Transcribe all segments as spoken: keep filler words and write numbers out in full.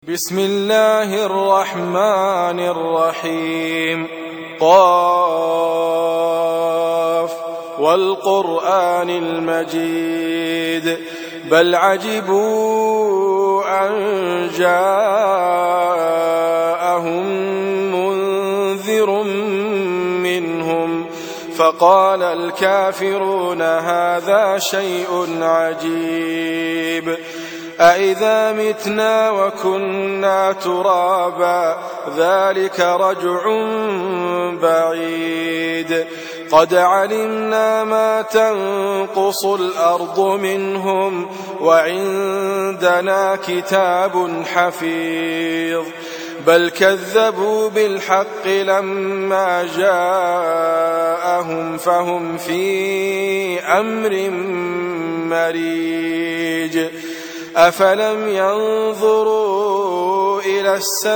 بسم الله الرحمن الرحيم. قاف والقرآن المجيد بل عجبوا أن جاءهم منذر منهم فقال الكافرون هذا شيء عجيب أإذا متنا وكنا ترابا ذلك رجع بعيد قد علمنا ما تنقص الأرض منهم وعندنا كتاب حفيظ بل كذبوا بالحق لما جاءهم فهم في أمر مريج أفلم ينظروا إلى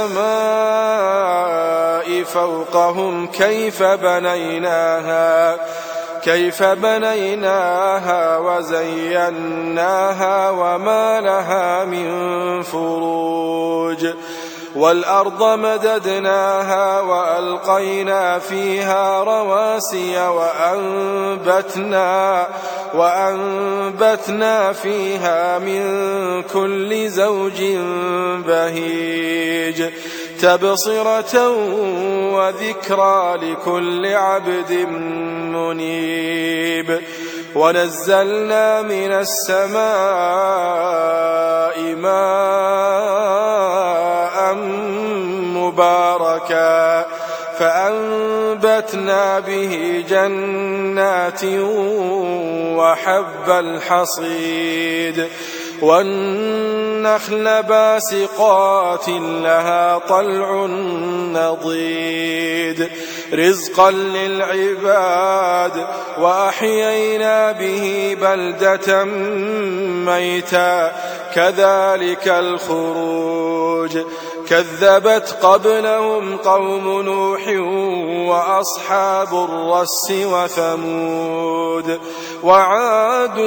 السماء فوقهم كيف بنيناها كيف بنيناها وزيناها وما لها من فروج والأرض مددناها وألقينا فيها رواسي وأنبتنا, وأنبتنا فيها من كل زوج بهيج تبصرة وذكرى لكل عبد منيب ونزلنا من السماء ماء مباركا فأنبتنا به جنات وحب الحصيد والنخل باسقات لها طلع نضيد رزقا للعباد وأحيينا به بلدة ميتا كذلك الخروج كذبت قبلهم قوم نوح وأصحاب الرس وثمود وعاد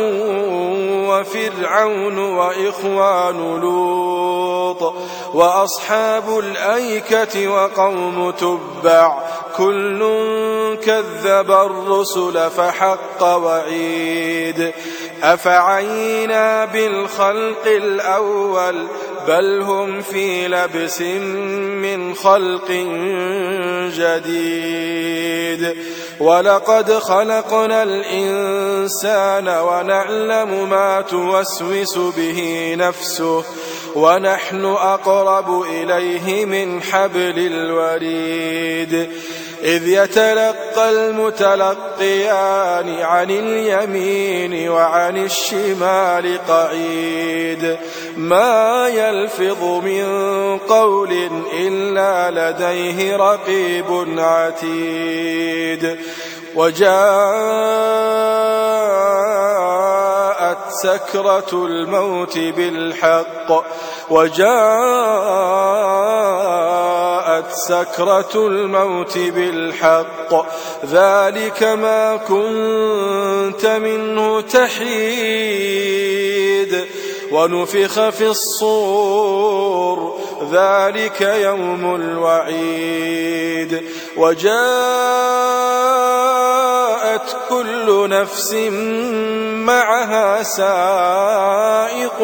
وفرعون وإخوان لوط وأصحاب الأيكة وقوم تبع كل كذب الرسل فحق وعيد أفعينا بالخلق الأول بل هم في لبس من خلق جديد ولقد خلقنا الإنسان ونعلم ما توسوس به نفسه ونحن أقرب إليه من حبل الوريد إذ يتلقى المتلقيان عن اليمين وعن الشمال قعيد ما يلفظ من قول إلا لديه رقيب عتيد وجاءت سكرة الموت بالحق وجاءت سكرة الموت بالحق ذلك ما كنت منه تحيد ونفخ في الصور ذلك يوم الوعيد وجاءت كل نفس معها سائق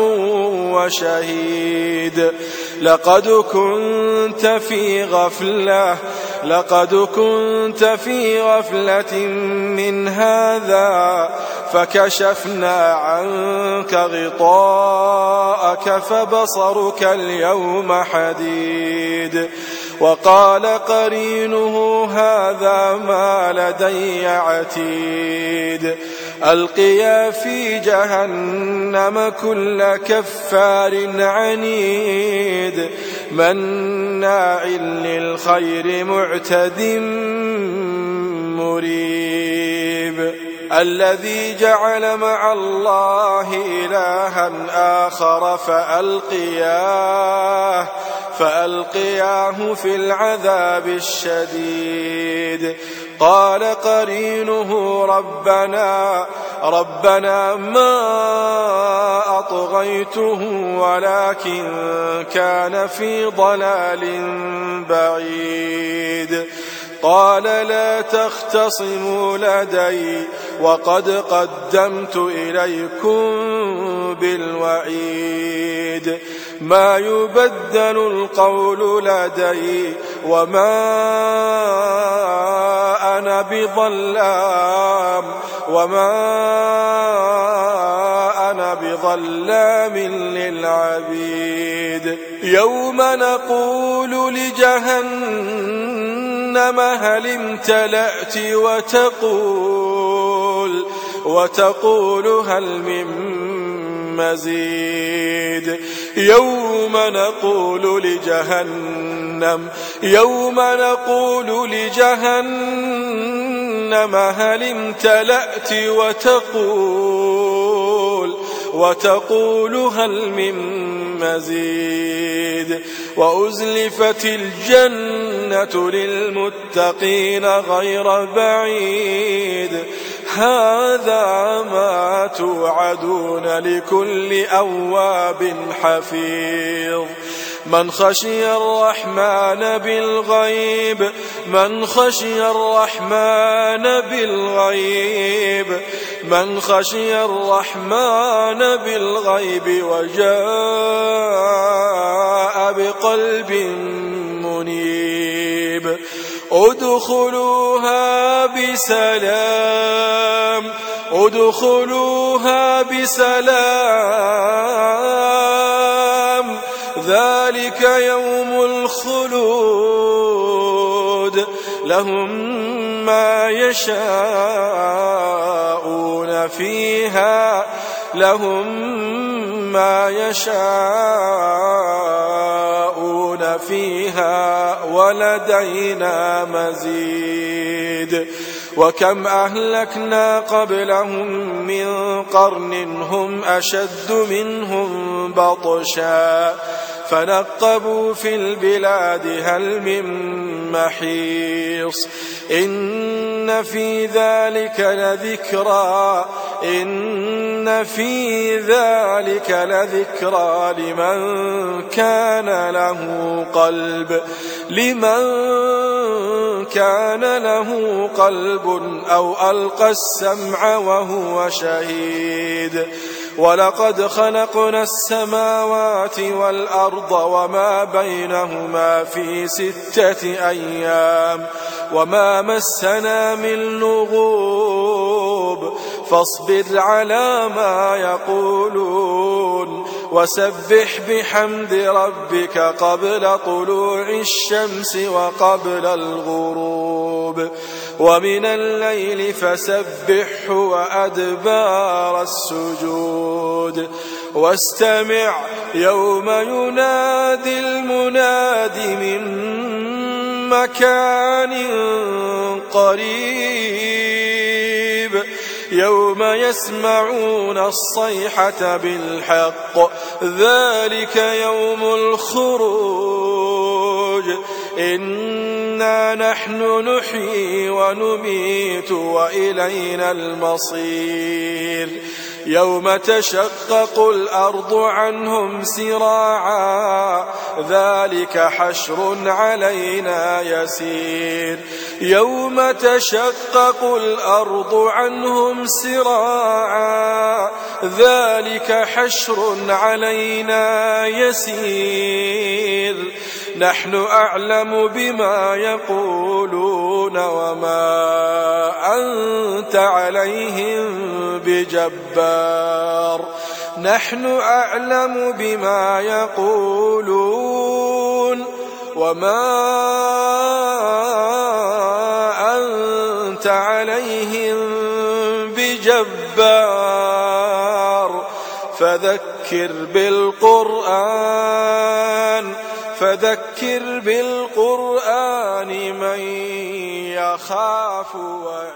وشهيد لقد كنت في غفلة لقد كنت في غفلة من هذا فكشفنا عنك غطاءك فبصرك اليوم حديد وقال قرينه هذا ما لدي عتيد ألقيا في جهنم كل كفار عنيد مناع للخير معتد مريب الذي جعل مع الله إلها آخر فألقياه فألقياه في العذاب الشديد قال قرينه ربنا ربنا ما أطغيته ولكن كان في ضلال بعيد قال لا تختصموا لدي وقد قدمت إليكم بالوعيد ما يبدل القول لدي وما أنا بظلام وما أنا بظلام للعبيد يوم نقول لجهنم هل امتلأت وتقول وتقول هل من مزيد يوم نقول لجهنم يوم نقول لجهنم هل امتلأت وتقول وتقول هل من مزيد وأزلفت الجنة للمتقين غير بعيد هذا ما توعدون لكل أواب حفيظ من خشي الرحمن بالغيب من خشي الرحمن بالغيب من خشي الرحمن بالغيب وجاء بقلب منيب ادخلوها بسلام ادخلوها بسلام ذلك يوم الخلود لهم ما يشاءون فيها لهم ما يشاءون فيها ولدينا مزيد وكم أهلكنا قبلهم من قرن هم أشد منهم بطشا فنقبوا في البلاد هل من محيص إن في ذلك لذكرى إن في ذلك لذكرى لمن كان له قلب لمن كان له قلب أو ألقى السمع وهو شهيد ولقد خلقنا السماوات والأرض وما بينهما في ستة أيام وما مسنا من لغوب فاصبر على ما يقولون وسبح بحمد ربك قبل طلوع الشمس وقبل الغروب ومن الليل فسبحه وأدبار السجود واستمع يوم ينادي المناد من مكان قريب يوم يسمعون الصيحة بالحق ذلك يوم الخروج إنا نحن نحيي ونميت وإلينا المصير يوم تشقق الأرض عنهم سراعا ذلك حشر علينا يسير يوم تشقق الأرض عنهم سراعا ذلك حشر علينا يسير نحن أعلم بما يقولون وما أنت عليهم بجبار نحن أعلم بما يقولون وما أنت عليهم بجبار فذكر بالقرآن فذكر بالقرآن من يخاف وعيد